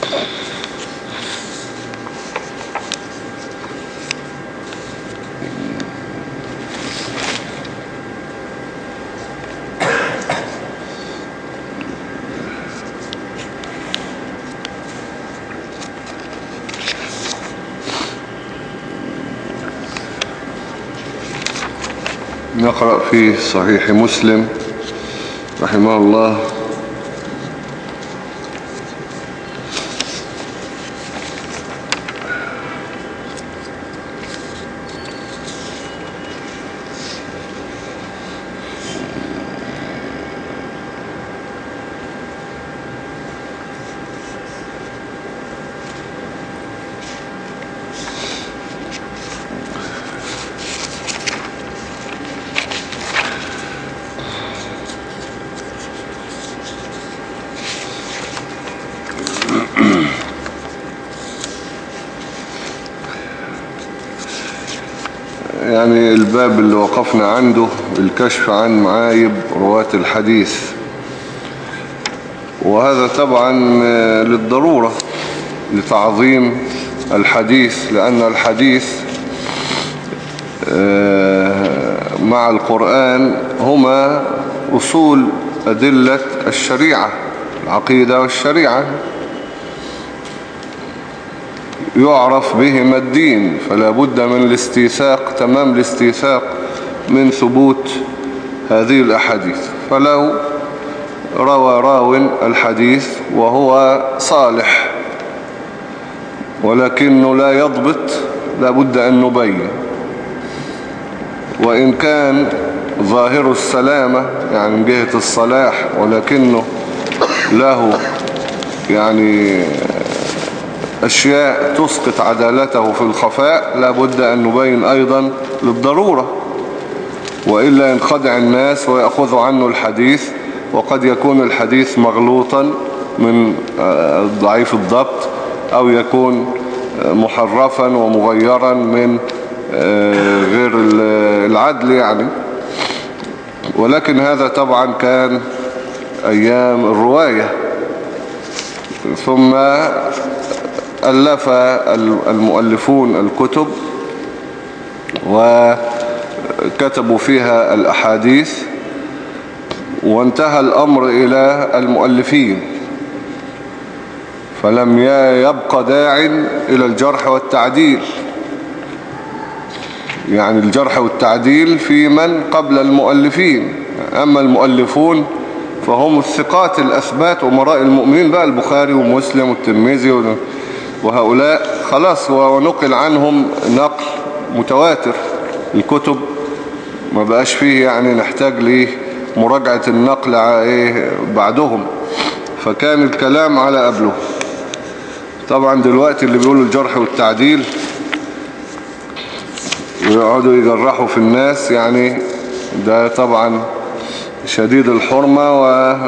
نقرأ في صحيح مسلم رحمه الله. يعني الباب اللي وقفنا عنده الكشف عن معايب رواة الحديث، وهذا طبعا للضرورة لتعظيم الحديث، لأن الحديث مع القرآن هما أصول أدلة الشريعة، العقيدة والشريعة، يعرف بهما الدين، فلا بد من الاستيثاق، تمام الاستيثاق من ثبوت هذه الأحاديث. فلو روى راو الحديث وهو صالح ولكنه لا يضبط، لا بد أن نبين، وإن كان ظاهر السلامة يعني من جهة الصلاح ولكنه له يعني أشياء تسقط عدالته في الخفاء، لا بد أن نبين أيضا للضرورة، وإلا ينخدع الناس ويأخذوا عنه الحديث، وقد يكون الحديث مغلوطا من ضعيف الضبط، أو يكون محرفا ومغيرا من غير العدل يعني. ولكن هذا طبعا كان أيام الرواية. ثم ألف المؤلفون الكتب وكتبوا فيها الأحاديث، وانتهى الأمر إلى المؤلفين، فلم يبقى داع إلى الجرح والتعديل، يعني الجرح والتعديل في من قبل المؤلفين. أما المؤلفون فهم الثقات الأثبات أمراء المؤمنين بقى، البخاري ومسلم والترمذي وهؤلاء خلاص، ونقل عنهم نقل متواتر. الكتب ما بقاش فيه يعني نحتاج لمراجعة النقل بعدهم، فكان الكلام على قبله. طبعا دلوقتي اللي بيقولوا الجرح والتعديل ويقعدوا يجرحوا في الناس، يعني ده طبعا شديد الحرمة،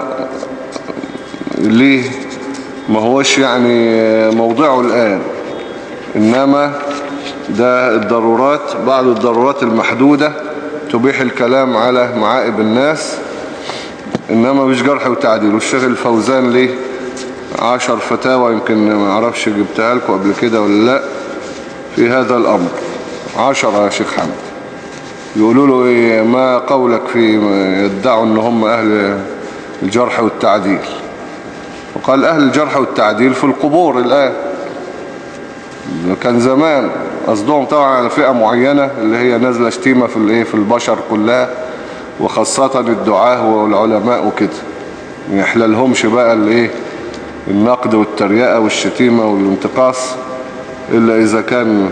وليه ما هوش يعني موضعه الآن، إنما ده الضرورات، بعض الضرورات المحدودة تبيح الكلام على معائب الناس، إنما مش جرح وتعديل. والشيخ الفوزان ليه 10 فتاوى، يمكن ما اعرفش جبتها لكم قبل كده ولا لا، في هذا الأمر 10 يا شيخ حمد. يقولوا له إيه ما قولك في يدعوا ان هم اهل الجرح والتعديل؟ وقال اهل الجرح والتعديل في القبور الآن، كان زمان قصدهم طبعا على فئة معينة اللي هي نازلة شتيمة في البشر كلها، وخاصة الدعاة والعلماء وكده، ما يحللهمش بقى النقد والتريقة والشتيمة والانتقاص إلا إذا كان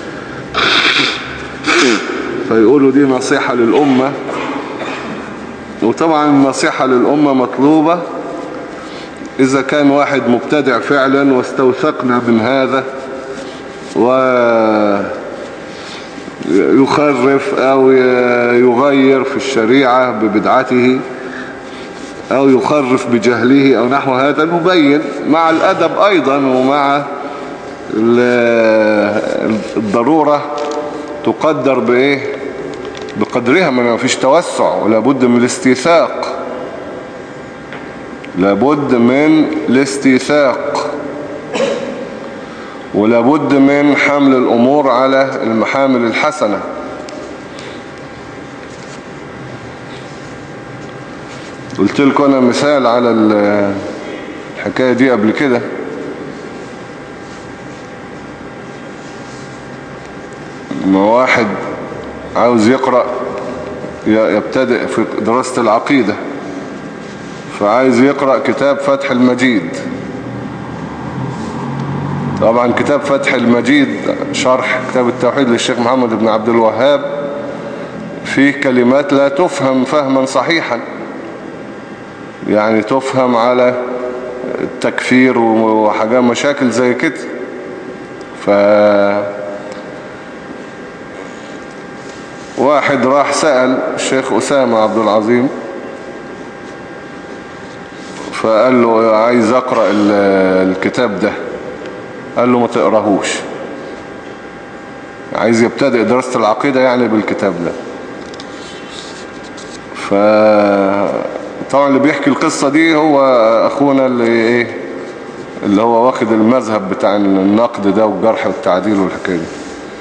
فيقولوا دي نصيحة للأمة. وطبعا النصيحة للأمة مطلوبة إذا كان واحد مبتدع فعلا واستوثقنا من هذا ويخرف أو يغير في الشريعة ببدعته أو يخرف بجهله أو نحو هذا، نبين مع الأدب أيضا، ومع الضرورة تقدر بقدرها، ما فيش توسع، ولا بد من الاستيثاق، لابد من الاستيثاق. ولابد من حمل الأمور على المحامل الحسنة. قلت لكم أنا مثال على الحكاية دي قبل كده. ما واحد عاوز يقرأ يبتدئ في دراسة العقيدة، فعايز يقرأ كتاب فتح المجيد. طبعا كتاب فتح المجيد شرح كتاب التوحيد للشيخ محمد بن عبد الوهاب فيه كلمات لا تفهم فهما صحيحا، يعني تفهم على التكفير وحاجات مشاكل زي كده. واحد راح سأل الشيخ أسامة عبد العظيم، فقال له عايز أقرأ الكتاب ده. قال له ما تقرأهوش، عايز يبتدئ دراسة العقيدة يعني بالكتاب ده. طبعا اللي بيحكي القصة دي هو أخونا اللي هو واخد المذهب بتاع النقد ده والجرح والتعديل والحكاية دي.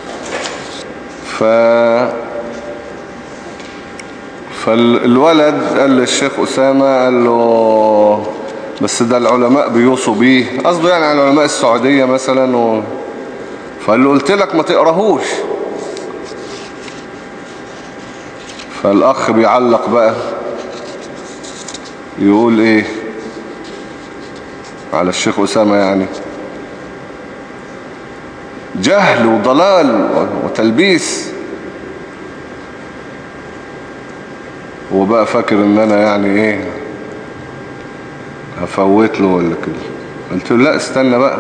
فالولد قال للشيخ أسامة، قال له بس ده العلماء بيوصوا بيه، قصده يعني على علماء السعودية مثلا فقال له قلت لك ما تقرأهوش. فالأخ بيعلق بقى يقول ايه على الشيخ أسامة، يعني جهل وضلال وتلبيس. هو بقى فاكر ان انا يعني ايه هفوت له ولا كده. قلت له لا استنى بقى،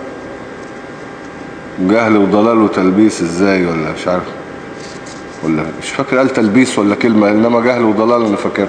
جهل وضلال وتلبيس ازاي؟ ولا مش عارف، ولا مش فاكر قال تلبيس ولا كلمة، انما جهل وضلال انا فاكره.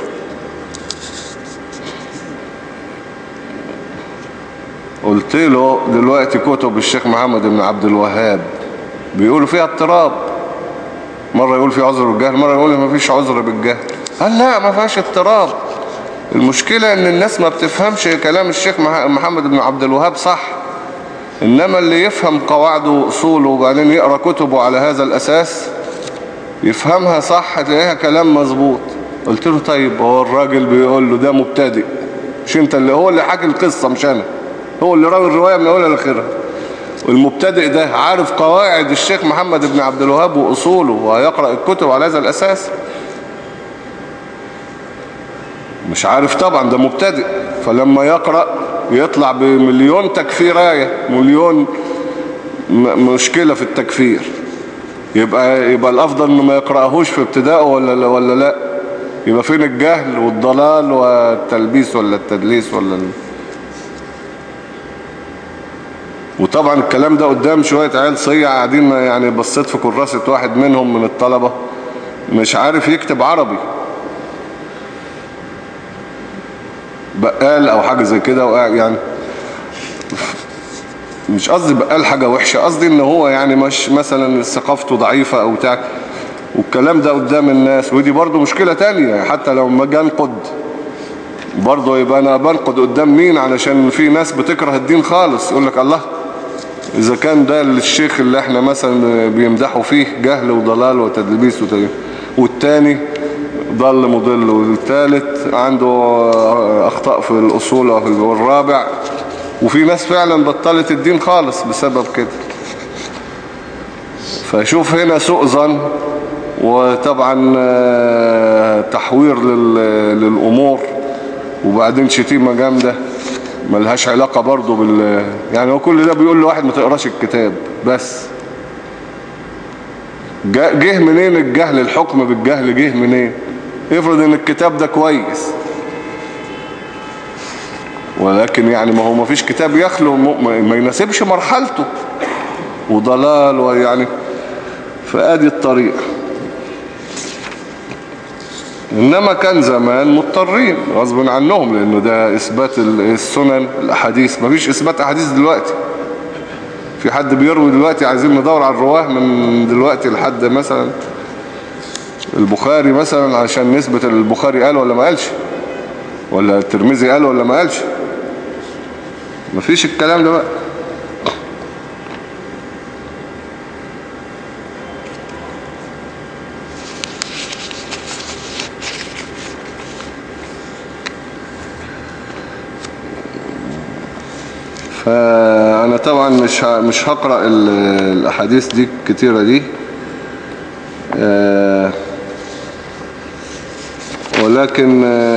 قلت له دلوقتي كتب الشيخ محمد بن عبد الوهاب بيقولوا فيها اضطراب، مرة يقول في عذر بالجهل، مرة يقول ما فيش عذر بالجهل. قال لا ما فيهاش اضطراب، المشكلة ان الناس ما بتفهمش كلام الشيخ محمد بن عبد الوهاب صح، انما اللي يفهم قواعده وأصوله وبعدين يقرأ كتبه على هذا الأساس يفهمها صح، تلاقيها كلام مظبوط. قلت له طيب هو الراجل بيقول له ده مبتدئ، مش انت اللي هو اللي حكي القصة، مش انا، هو اللي راوي الرواية من اولها لاخرها. والمبتدئ ده عارف قواعد الشيخ محمد بن عبد الوهاب وأصوله وهيقرأ الكتب على هذا الأساس؟ مش عارف طبعا، ده مبتدئ. فلما يقرأ يطلع بمليون تكفيراية، مليون مشكلة في التكفير. يبقى الأفضل إنه ما يقرأهوش في ابتدائه ولا لا؟ يبقى فين الجهل والضلال والتلبيس ولا التدليس ولا وطبعا الكلام ده قدام شوية عيال صيع قاعدين، يعني بصيت في كراسة واحد منهم من الطلبة مش عارف يكتب عربي، بقال او حاجة زي كده، يعني مش قصدي بقال حاجة وحشة، قصدي ان هو يعني مش مثلا ثقافته ضعيفة او بتاع، والكلام ده قدام الناس. ودي برضو مشكلة تانية، حتى لو ما جنقد برضو يبقى انا بنقد قدام مين؟ علشان في ناس بتكره الدين خالص، يقول لك الله اذا كان ده الشيخ اللي احنا مثلا بيمدحوا فيه جهل وضلال وتدليس والتاني ضل مضل، والثالث عنده أخطاء في الأصول، والرابع، وفي ناس فعلا بطلت الدين خالص بسبب كده. فشوف هنا سوء ظن، وطبعا تحوير للأمور، وبعدين شتيمة جامدة ملهاش علاقة برضو يعني هو كل ده بيقول لواحد ما تقراش الكتاب بس. جه منين الجهل؟ الحكم بالجهل جه منين؟ افرض ان الكتاب ده كويس، ولكن يعني ما هو ما فيش كتاب يخلو ما يناسبش مرحلته، وضلال ويعني فادي الطريق. انما كان زمان مضطرين غصب عنهم، لانه ده اثبات السنن الاحاديث، ما فيش اثبات احاديث دلوقتي. في حد بيروي دلوقتي عايزين ندور على الرواه من دلوقتي لحد مثلا البخاري مثلا عشان نثبت البخاري قال ولا ما قالش، ولا الترمذي قال ولا ما قالش؟ مفيش الكلام ده بقى. فأنا طبعا مش هقرأ الأحاديث دي كتيرة دي، ولكن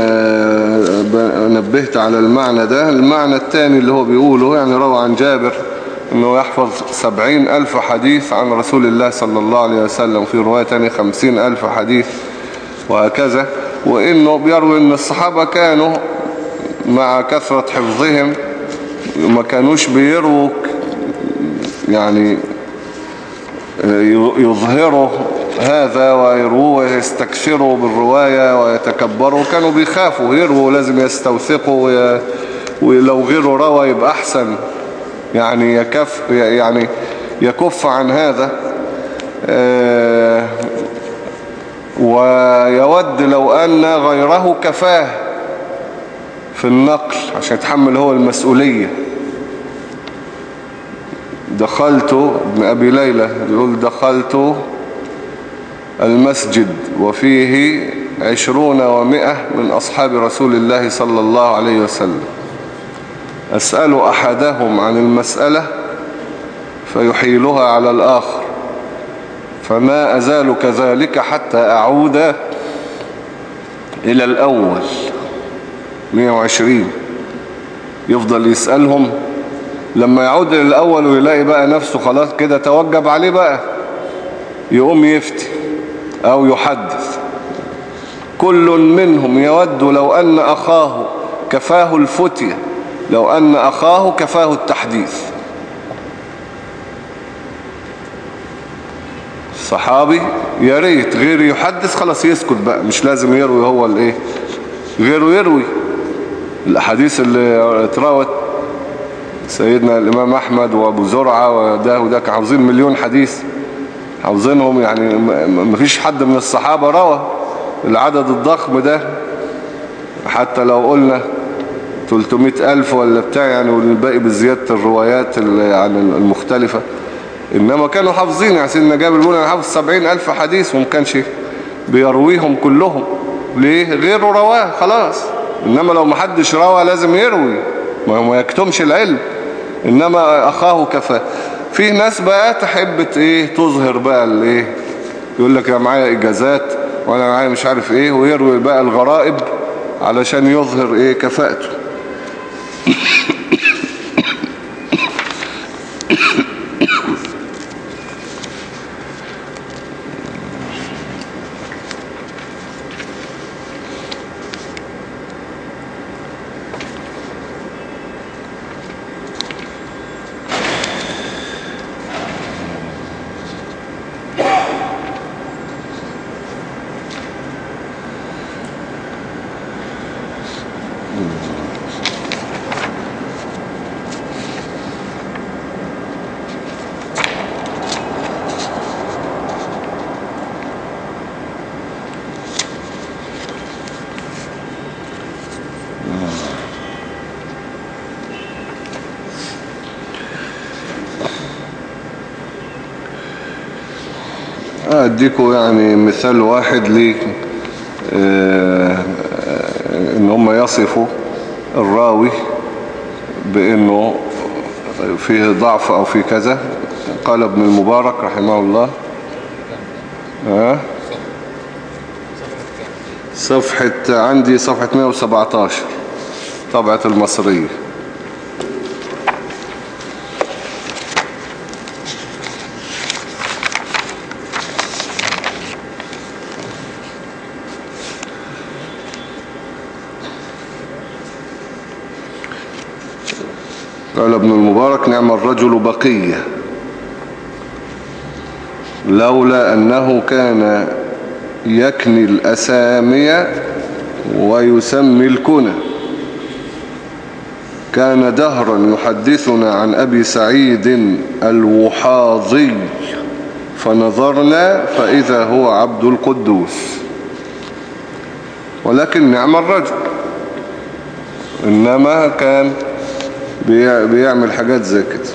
نبهت على المعنى ده. المعنى الثاني اللي هو بيقوله يعني روى عن جابر أنه يحفظ 70,000 حديث عن رسول الله صلى الله عليه وسلم، في رواية تانية 50,000 حديث وهكذا. وإنه بيروي أن الصحابة كانوا مع كثرة حفظهم ما كانوش بيروا يعني يظهروا هذا ويرووا ويستكثروا بالرواية ويتكبروا، كانوا بيخافوا يروا، لازم يستوثقوا، ولو غيره روى يبقى أحسن، يعني يكف عن هذا. ويود لو أن غيره كفاه في النقل عشان يتحمل هو المسؤولية. دخلت ابن أبي ليلى يقول دخلت المسجد وفيه 20 و100 من أصحاب رسول الله صلى الله عليه وسلم، أسأل أحدهم عن المسألة فيحيلها على الآخر، فما أزال كذلك حتى أعود إلى الأول. 120 يفضل يسألهم، لما يعود إلى الأول ويلاقي بقى نفسه خلاص كده توجب عليه بقى، يقوم يفتي أو يحدث. كل منهم يود لو أن أخاه كفاه الفتية، لو أن أخاه كفاه التحديث. الصحابي يا ريت غير يحدث خلاص يسكت بقى، مش لازم يروي هو الايه، غيره يروي. الأحاديث اللي اتراوت سيدنا الإمام أحمد وأبو زرعة وده كانوا حافظين 1,000,000 حديث، حافظينهم يعني مفيش حد من الصحابة روى العدد الضخم ده. حتى لو قلنا 300,000 ولا بتاع يعني، والباقي بزيادة الروايات يعني المختلفة، إنما كانوا حافظين. يعني سيدنا جابر بيقول أنا حافظ 70,000 حديث، وما كانش بيرويهم كلهم. ليه؟ غيره رواه خلاص. إنما لو محدش روى لازم يروي، ما يكتمش العلم. إنما أخاه كفاه. في ناس بقى تحب تظهر بقى الايه، يقول لك يا معايا إجازات وأنا معايا مش عارف إيه، ويروي بقى الغرائب علشان يظهر كفاءته. أديكوا يعني مثال واحد ليه إن هم يصفوا الراوي بأنه فيه ضعف أو فيه كذا. قال ابن المبارك رحمه الله عندي صفحة 117 طبعة المصرية. قال ابن المبارك نعم الرجل بقية لولا أنه كان يكني الأسامي ويسمي الكنى، كان دهرا يحدثنا عن أبي سعيد الوحاضي فنظرنا فإذا هو عبد القدوس. ولكن نعم الرجل، إنما كان بيعمل حاجات زي كده.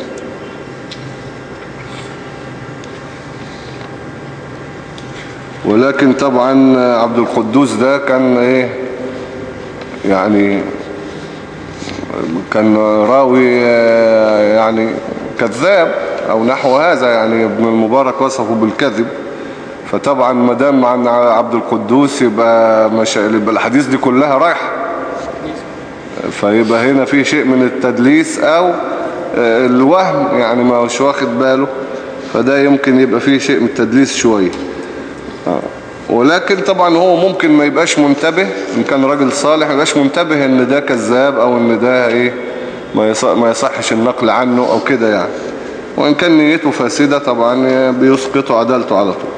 ولكن طبعا عبد القدوس ده كان يعني كان راوي يعني كذاب أو نحو هذا، يعني ابن المبارك وصفه بالكذب. فطبعا ما دام عن عبد القدوس يبقى الحديث دي كلها رايحة، فيبقى هنا في شيء من التدليس أو الوهم، يعني ما هوش واخد باله، فده يمكن يبقى فيه شيء من التدليس شوية. ولكن طبعا هو ممكن ما يبقاش منتبه، إن كان راجل صالح ما يبقاش منتبه إن ده كذاب أو إن ده إيه ما يصحش النقل عنه أو كده يعني. وإن كان نيته فاسدة طبعا بيسقطوا عدالته على طول.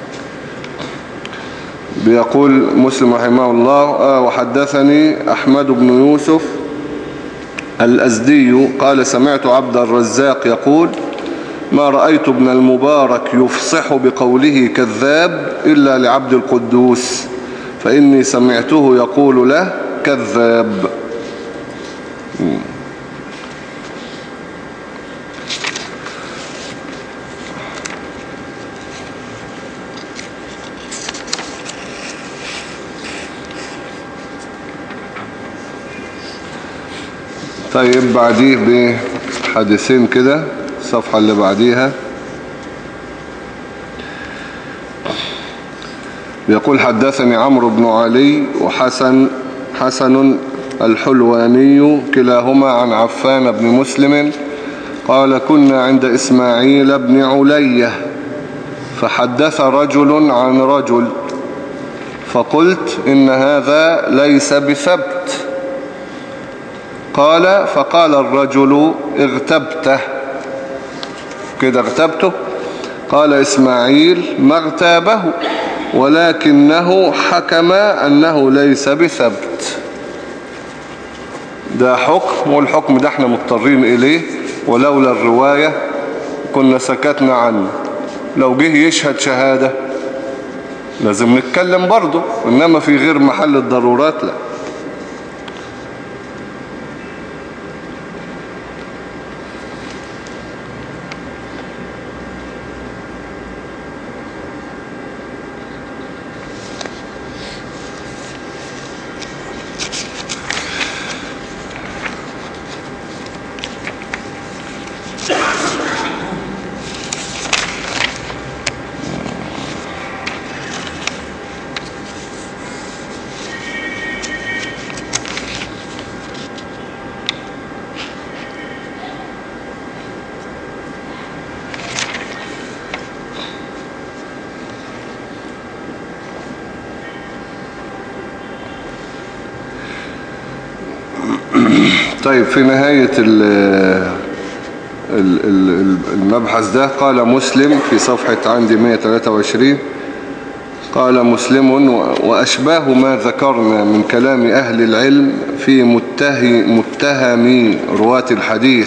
بيقول مسلم رحمه الله وحدثني أحمد بن يوسف الأزدي قال سمعت عبد الرزاق يقول ما رأيت ابن المبارك يفصح بقوله كذاب إلا لعبد القدوس، فإني سمعته يقول له كذاب. طيب بعديه بحديثين كده، الصفحة اللي بعديها بيقول حدثني عمرو بن علي حسن الحلواني كلاهما عن عفان بن مسلم قال كنا عند إسماعيل بن علية فحدث رجل عن رجل فقلت إن هذا ليس بثبت. فقال الرجل اغتبته كده، اغتبته؟ قال إسماعيل ما اغتابه ولكنه حكم أنه ليس بثبت. ده حكم، والحكم ده احنا مضطرين إليه، ولولا الرواية كنا سكتنا عنه. لو جه يشهد شهادة لازم نتكلم برضه، إنما في غير محل الضرورات لا. طيب في نهاية المبحث ده قال مسلم في صفحة عندي 123 قال مسلم وأشباه ما ذكرنا من كلام أهل العلم في متهم رواة الحديث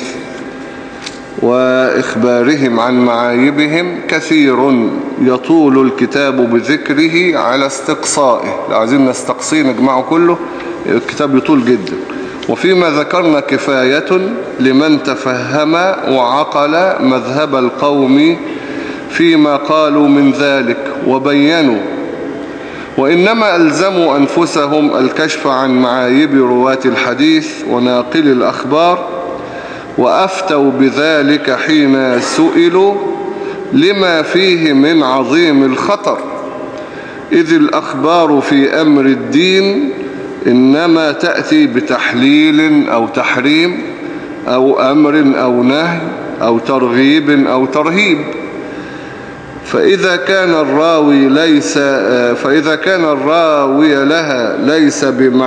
وإخبارهم عن معايبهم كثير يطول الكتاب بذكره على استقصائه. لو عايزين نستقصيه نجمعه كله الكتاب يطول جدا. وفيما ذكرنا كفاية لمن تفهم وعقل مذهب القوم فيما قالوا من ذلك وبينوا، وإنما ألزموا أنفسهم الكشف عن معايب رواة الحديث وناقل الأخبار، وأفتوا بذلك حين سئلوا لما فيه من عظيم الخطر، إذ الأخبار في أمر الدين إنما تأتي بتحليل أو تحريم أو أمر أو نهي أو ترغيب أو ترهيب. فإذا كان الراوي لها ليس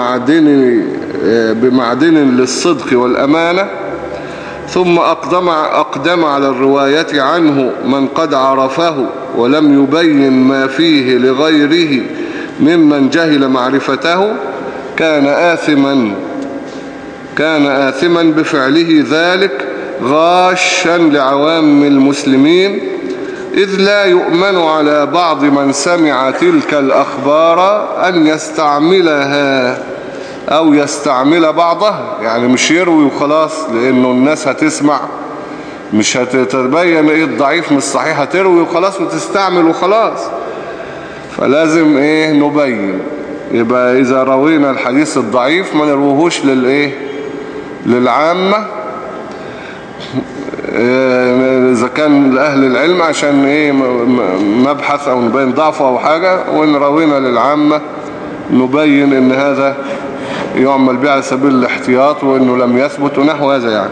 بمعدن للصدق والأمانة، ثم أقدم على الرواية عنه من قد عرفه ولم يبين ما فيه لغيره ممن جهل معرفته، كان آثما بفعله ذلك غاشا لعوام المسلمين، إذ لا يؤمن على بعض من سمع تلك الأخبار أن يستعملها أو يستعمل بعضها. يعني مش يروي وخلاص لأنه الناس هتسمع، مش هتتبين إيه الضعيف من الصحيح، هتروي وخلاص وتستعمل وخلاص. فلازم نبين. يبقى إذا روينا الحديث الضعيف ما نروهوش للعامة إذا كان لأهل العلم عشان إيه مبحث أو نبين ضعفه أو حاجة، وإن روينا للعامة نبين إن هذا يعمل به على سبيل الاحتياط وإنه لم يثبت ونحو هذا يعني.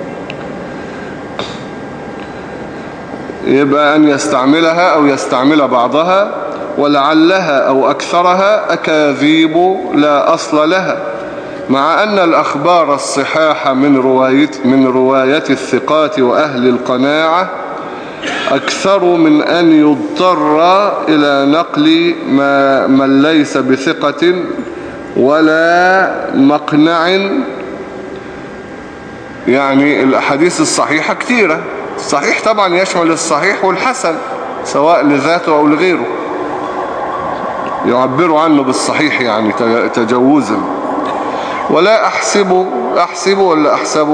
يبقى أن يستعملها أو يستعمل بعضها، ولعلها أو أكثرها أكاذيب لا أصل لها، مع أن الأخبار الصحاح من رواية الثقات وأهل القناعة أكثر من أن يضطر إلى نقل من ليس بثقة ولا مقنع. يعني الأحاديث الصحيحة كثيرة، الصحيح طبعا يشمل الصحيح والحسن سواء لذاته أو لغيره، يعبروا عنه بالصحيح يعني تجوزا. ولا أحسب ولا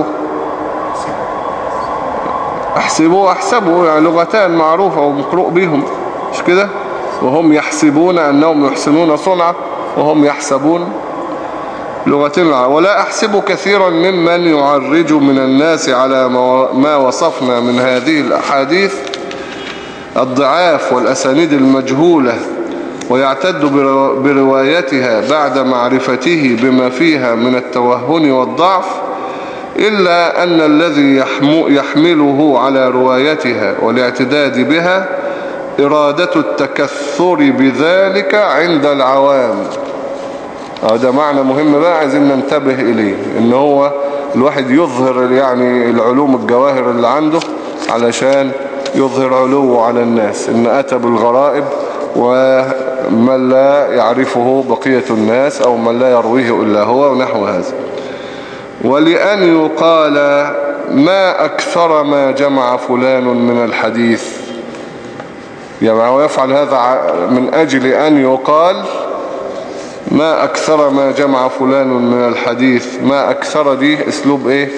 أحسبه يعني لغتان معروفة ومقروء بهم، مش كده؟ وهم يحسبون أنهم يحسنون صنعا وهم يحسبون، لغتين. ولا أحسب كثيرا ممن يعرج من الناس على ما وصفنا من هذه الأحاديث الضعاف والأسانيد المجهولة ويعتد بروايتها بعد معرفته بما فيها من التوهن والضعف، إلا أن الذي يحمله على روايتها والاعتداد بها إرادة التكثر بذلك عند العوام. ده معنى مهم بقى عايزين ننتبه إليه، إن هو الواحد يظهر يعني العلوم الجواهر اللي عنده علشان يظهر علوه على الناس، إن أتى بالغرائب ومن لا يعرفه بقية الناس أو من لا يرويه إلا هو ونحو هذا. ولأن يقال ما أكثر ما جمع فلان من الحديث، يعني هو يفعل هذا من أجل أن يقال ما أكثر ما جمع فلان من الحديث. ما أكثر دي اسلوب ايه؟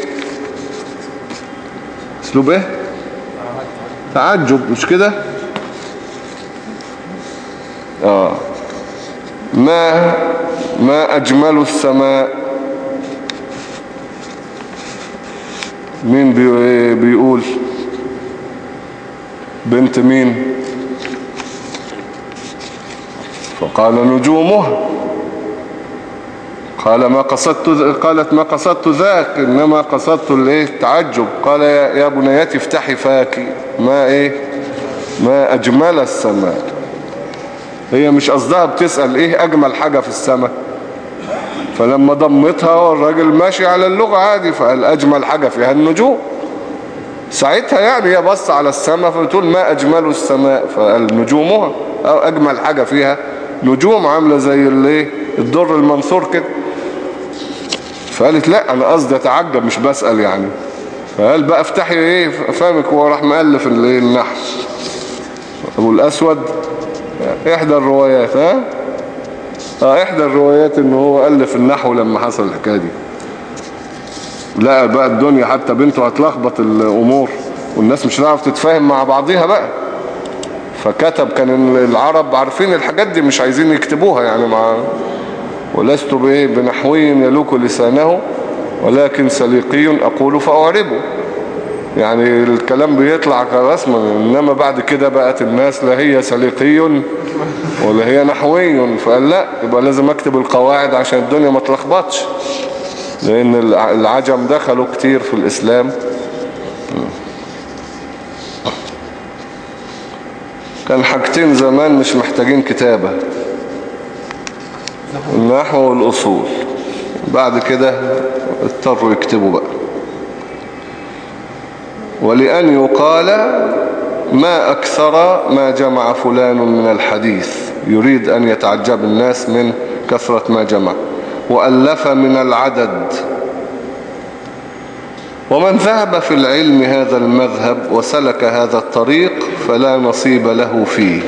اسلوب ايه؟ تعجب، مش كده؟ ما أجمل السماء. مين بيقول؟ بنت مين؟ فقال نجومها. قالت ما قصدت ذاك، إنما قصدت التعجب. قال يا بنياتي افتحي فاكي. ما أجمل السماء. هي مش قصدها بتسأل ايه أجمل حاجة في السماء، فلما ضمتها والراجل ماشي على اللغة عادي فقال أجمل حاجة فيها النجوم. ساعتها يعني هي بص على السماء فبتقول ما أجمل السماء، فقال نجومها، أو أجمل حاجة فيها نجوم عاملة زي الدر المنثور كده. فقالت لا أنا قصدي أتعجب مش بسأل يعني. فقال بقى افتحي فهمك. هو راح مؤلف النحو أبو الأسود، إحدى الروايات إحدى الروايات إنه هو ألف النحو لما حصل الحكاية دي. لا بقى الدنيا حتى بنته هتلخبط الأمور والناس مش هتعرف تتفاهم مع بعضيها بقى، فكتب. كان العرب عارفين الحاجات دي مش عايزين يكتبوها يعني ولست بنحوي يلوك لسانه ولكن سليقي أقول فأعربه. يعني الكلام بيطلع رسما، إنما بعد كده بقت الناس لا هي سليقي ولا هي نحوي، فقال لا يبقى لازم أكتب القواعد عشان الدنيا ما تلخبطش، لأن العجم دخلوا كتير في الإسلام. كان حاجتين زمان مش محتاجين كتابة، النحو والأصول، بعد كده اضطروا يكتبوا بقى. ولأن يقال ما أكثر ما جمع فلان من الحديث، يريد أن يتعجب الناس من كثرة ما جمع. وألف من العدد. ومن ذهب في العلم هذا المذهب وسلك هذا الطريق فلا نصيب له فيه.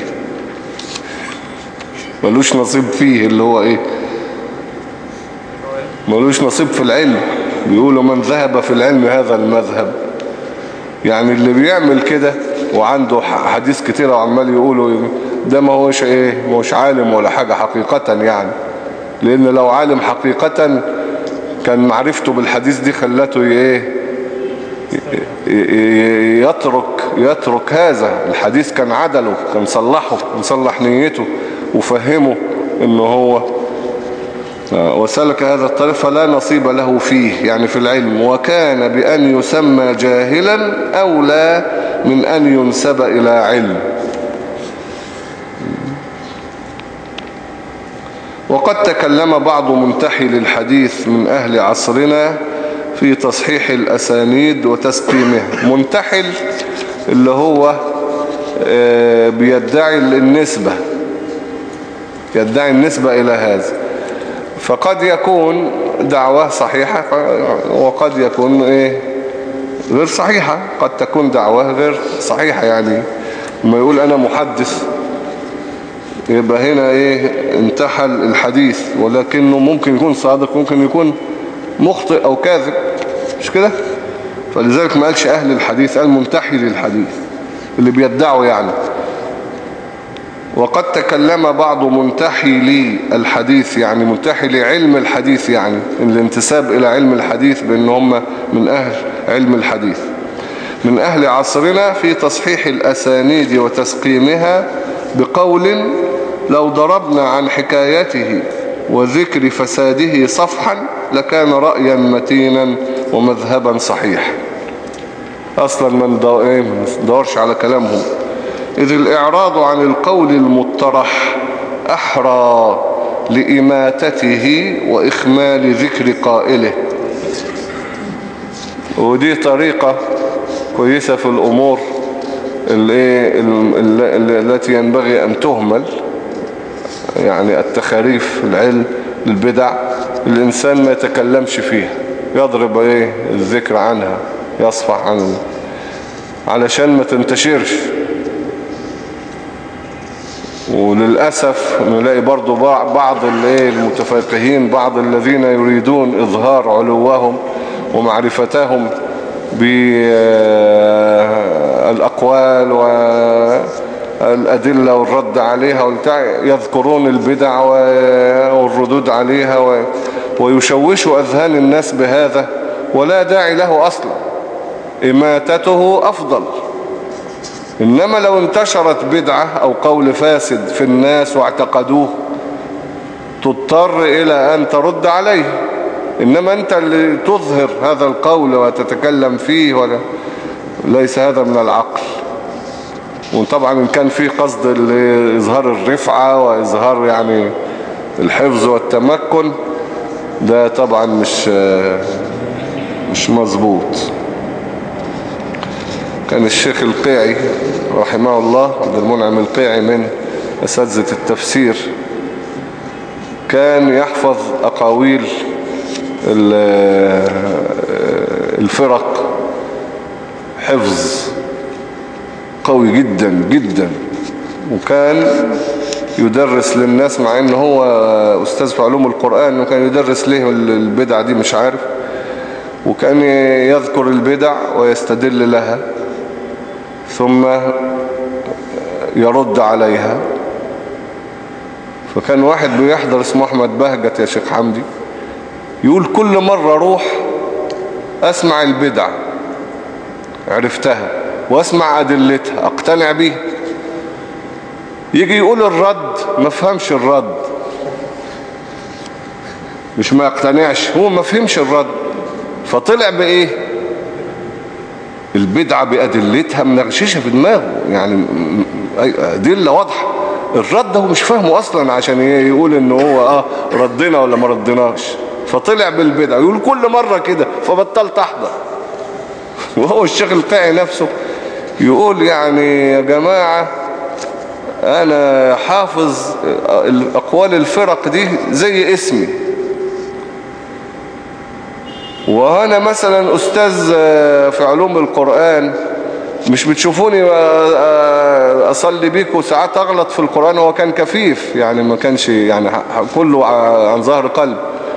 ملوش نصيب فيه اللي هو ملوش نصيب في العلم. بيقولوا من ذهب في العلم هذا المذهب، يعني اللي بيعمل كده وعنده حديث كتير وعمال يقولوا ده ما هوش عالم ولا حاجة حقيقة يعني. لأن لو عالم حقيقة كان معرفته بالحديث دي خلته يترك هذا الحديث. كان عدله، كان صلح نيته وفهمه انه هو وسلك هذا الطريق فلا نصيب له فيه يعني في العلم، وكان بأن يسمى جاهلا أولى من أن ينسب إلى علم. وقد تكلم بعض منتحل الحديث من أهل عصرنا في تصحيح الأسانيد وتسقيمها. منتحل اللي هو بيدعي النسبة، يدعي النسبة إلى هذا، فقد يكون دعوة صحيحة وقد يكون غير صحيحة. قد تكون دعوة غير صحيحة، يعني لما يقول أنا محدث يبقى هنا انتحل الحديث، ولكنه ممكن يكون صادق، ممكن يكون مخطئ أو كاذب، مش كده؟ فلذلك ما قالش أهل الحديث، قال منتحل الحديث اللي بيدعوا يعني. وقد تكلم بعض منتحلي الحديث، يعني منتحلي علم الحديث، يعني الانتساب إلى علم الحديث بأن هم من أهل علم الحديث من أهل عصرنا في تصحيح الأسانيد وتسقيمها بقول لو ضربنا عن حكايته وذكر فساده صفحا لكان رأيا متينا ومذهبا صحيح. أصلا ما ندورش على كلامهم، إذ الإعراض عن القول المطرح أحرى لإماتته وإخمال ذكر قائله. ودي طريقة كويسة في الأمور التي ينبغي أن تهمل، يعني التخاريف العلم البدع الإنسان ما يتكلمش فيها، يضرب الذكر عنها، يصفح عنها علشان ما تنتشرش. وللأسف نلاقي برضو بعض المتفقهين، بعض الذين يريدون إظهار علوهم ومعرفتهم بالأقوال والأدلة والرد عليها يذكرون البدع والردود عليها ويشوشوا أذهان الناس بهذا، ولا داعي له أصلا، إماتته أفضل. إنما لو انتشرت بدعة أو قول فاسد في الناس واعتقدوه تضطر إلى أن ترد عليه، إنما أنت اللي تظهر هذا القول وتتكلم فيه ليس هذا من العقل. وطبعا إن كان فيه قصد إظهار الرفعة وإظهار يعني الحفظ والتمكن، ده طبعا مش مظبوط. كان الشيخ القيعي رحمه الله، عبد المنعم القيعي، من أساتذة التفسير، كان يحفظ أقاويل الفرق حفظ قوي جدا جدا، وكان يدرس للناس، مع انه هو أستاذ في علوم القرآن، وكان يدرس ليه البدع دي مش عارف، وكان يذكر البدع ويستدل لها ثم يرد عليها. فكان واحد بيحضر اسمه أحمد بهجت يا شيخ حمدي، يقول كل مرة روح أسمع البدع عرفتها وأسمع أدلتها أقتنع بيها، يجي يقول الرد ما فهمش الرد، مش ما يقتنعش، هو ما فهمش الرد، فطلع بإيه؟ البدعة بأدلتها منغششة في دماغه، يعني أدلة واضحة. الرد هو مش فاهمه أصلا عشان يقول إنه هو ردنا ولا ما ردناش، فطلع بالبدعة يقول كل مرة كده، فبطلت أحضر. وهو الشيخ القيعي نفسه يقول يعني يا جماعة أنا حافظ أقوال الفرق دي زي اسمي، وأنا مثلا أستاذ في علوم القرآن، مش بتشوفوني أصلي بيكم ساعات أغلط في القرآن. هو كان كفيف يعني، ما كانش يعني كله عن ظهر قلب.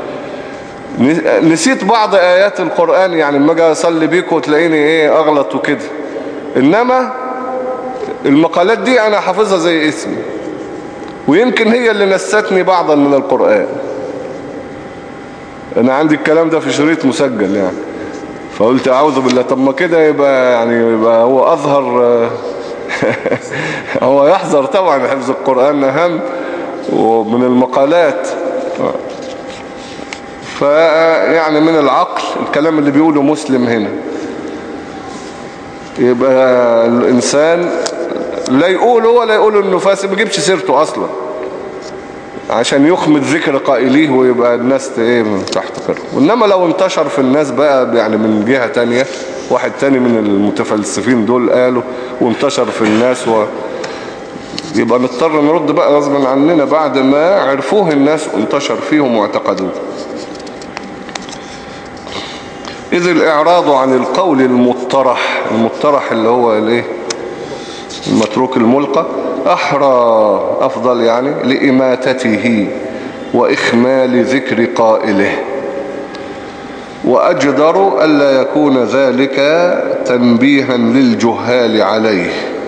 نسيت بعض آيات القرآن، يعني لما أجي أصلي بيكم تلاقيني أغلط وكده، إنما المقالات دي أنا حافظها زي اسمي، ويمكن هي اللي نستني بعضا من القرآن. انا عندي الكلام ده في شريط مسجل يعني، فقلت اعوذ بالله. طب ما كده يبقى هو اظهر هو يحذر طبعا، حفظ القرآن اهم ومن المقالات. فيعني من العقل الكلام اللي بيقوله مسلم هنا، يبقى الإنسان لا يقوله ولا يقوله انه فاسد، ما يجيبش سيرته اصلا عشان يخمد ذكر قائليه ويبقى الناس تحتقره. وانما لو انتشر في الناس بقى يعني من جهة تانية، واحد تاني من المتفلسفين دول قالوا وانتشر في الناس يبقى نضطر نرد بقى غصبا عننا بعد ما عرفوه الناس وانتشر فيهم واعتقدوه. إذ الإعراض عن القول المطرح اللي هو الايه المتروك الملقى أحرى أفضل يعني لإماتته وإخمال ذكر قائله، وأجدر ألا يكون ذلك تنبيها للجهال عليه.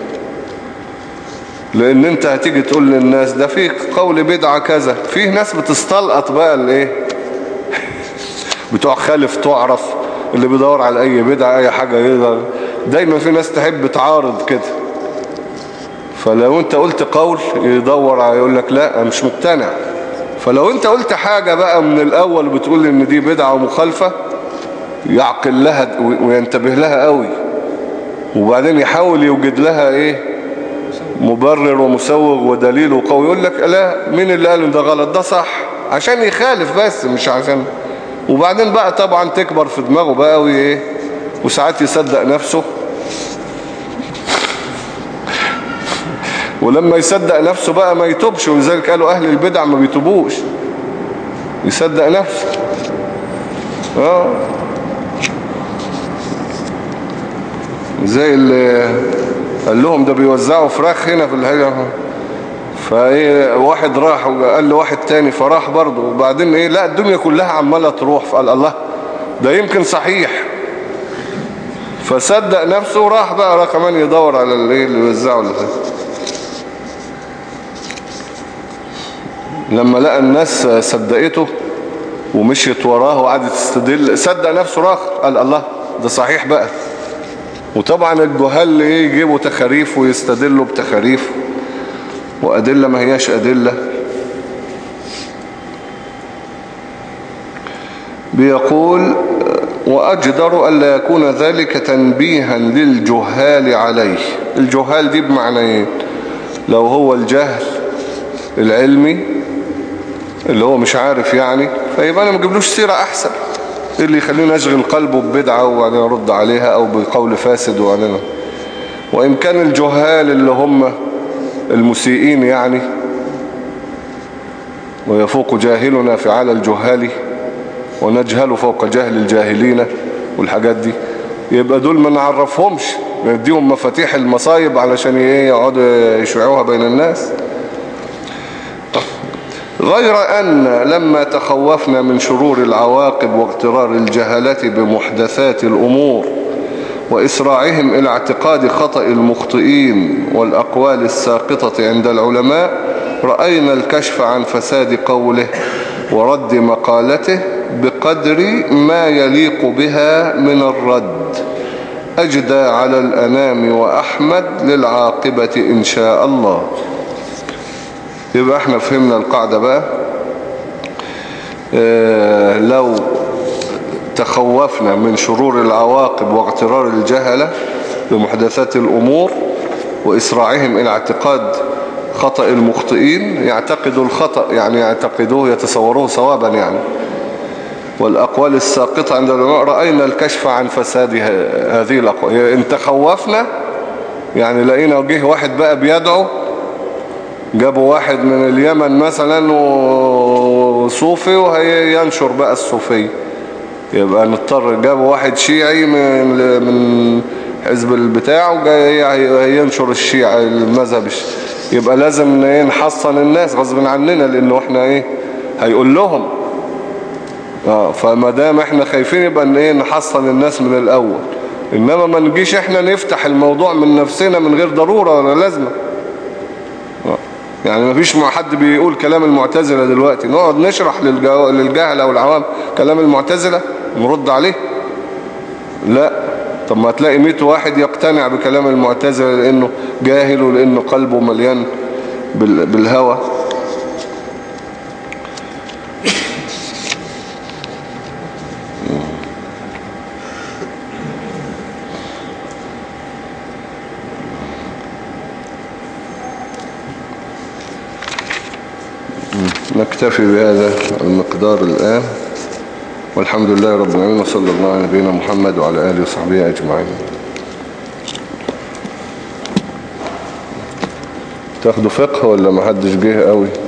لأن أنت هتيجي تقول للناس ده فيه قول بدعة كذا، فيه ناس بتستلقط بقى الايه بتوع خالف تعرف، اللي بيدور على أي بدعة أي حاجة يقدر. دايما في ناس تحب تعارض كده، فلو انت قلت قول يدور يقول لك لا انا مش مقتنع. فلو انت قلت حاجة بقى من الاول بتقول ان دي بدعة ومخالفة، يعقل لها وينتبه لها قوي، وبعدين يحاول يوجد لها ايه مبرر ومسوغ ودليل وقوي، يقول لك لا مين اللي قال ان ده غلط ده صح، عشان يخالف بس مش عشان. وبعدين بقى طبعا تكبر في دماغه بقى وايه، وساعات يصدق نفسه. ولما يصدق نفسه بقى ما يتوبش، ولذلك قالوا أهل البدع ما بيتوبوش، يصدق نفسه. زي اللي قال لهم ده بيوزعوا فراخ هنا في الهجرة، فايه واحد راح وقال له واحد تاني فراح برضه، وبعدين ايه لا الدنيا كلها عمالة تروح، فقال الله ده يمكن صحيح، فصدق نفسه وراح بقى كمان يدور على اللي يوزعوا لما لقى الناس صدقته ومشيت وراه وقعدت تستدل، صدق نفسه راح قال الله ده صحيح بقى. وطبعا الجهال يجيبوا تخاريف ويستدلوا بتخاريف وأدلة ما هياش أدلة. بيقول وأجدر ألا يكون ذلك تنبيها للجهال عليه. الجهال دي بمعنيين، لو هو الجهل العلمي اللي هو مش عارف يعني، فيبقى أنا ما اجيبلوش سيرة أحسن، اللي يخليني أشغل قلبه ببدعة وبعدين أرد عليها أو بقول فاسد وعلينا. وإن كان الجهال اللي هم المسيئين يعني، ويفوق جاهلنا فعال الجهال ونجهل فوق جهل الجاهلين والحاجات دي، يبقى دول ما نعرفهمش، نديهم مفاتيح المصايب علشان يقعدوا يشعوها بين الناس. غير أن لما تخوفنا من شرور العواقب واغترار الجهلة بمحدثات الأمور وإسراعهم إلى اعتقاد خطأ المخطئين والأقوال الساقطة عند العلماء، رأينا الكشف عن فساد قوله ورد مقالته بقدر ما يليق بها من الرد، أجدى على الأنام وأحمد للعاقبة إن شاء الله. يبقى احنا فهمنا القاعدة بقى. لو تخوفنا من شرور العواقب واغترار الجهلة بمحدثات الأمور وإسراعهم إلى اعتقاد خطأ المخطئين، يعتقدوا الخطأ يعني يعتقدوه يتصوروه صوابا يعني، والأقوال الساقطة عند العلماء، رأينا الكشف عن فساد هذه الأقوال. إن تخوفنا يعني لقينا وجه واحد بقى بيدعو، جابوا واحد من اليمن مثلا وصوفي وهينشر بقى الصوفية، يبقى نضطر. جابوا واحد شيعي من حزب البتاع وجاي هينشر الشيعة المذهب، يبقى لازم نحصن الناس غصب عننا، لانه احنا هيقول لهم فما دام احنا خايفين يبقى نحصن الناس من الاول، انما ما نجيش احنا نفتح الموضوع من نفسنا من غير ضرورة ولا لازمة. يعني ما فيش حد بيقول كلام المعتزلة دلوقتي نقعد نشرح للجهل أو العوام كلام المعتزلة نرد عليه؟ لا. طب ما تلاقي 100 واحد يقتنع بكلام المعتزلة لأنه جاهل ولأنه قلبه مليان بالهوى. نكتفي بهذا المقدار الآن، والحمد لله رب العالمين، وصلى الله على نبينا محمد وعلى آله وصحبه أجمعين. تاخدوا فقه ولا ما حدش جه قوي؟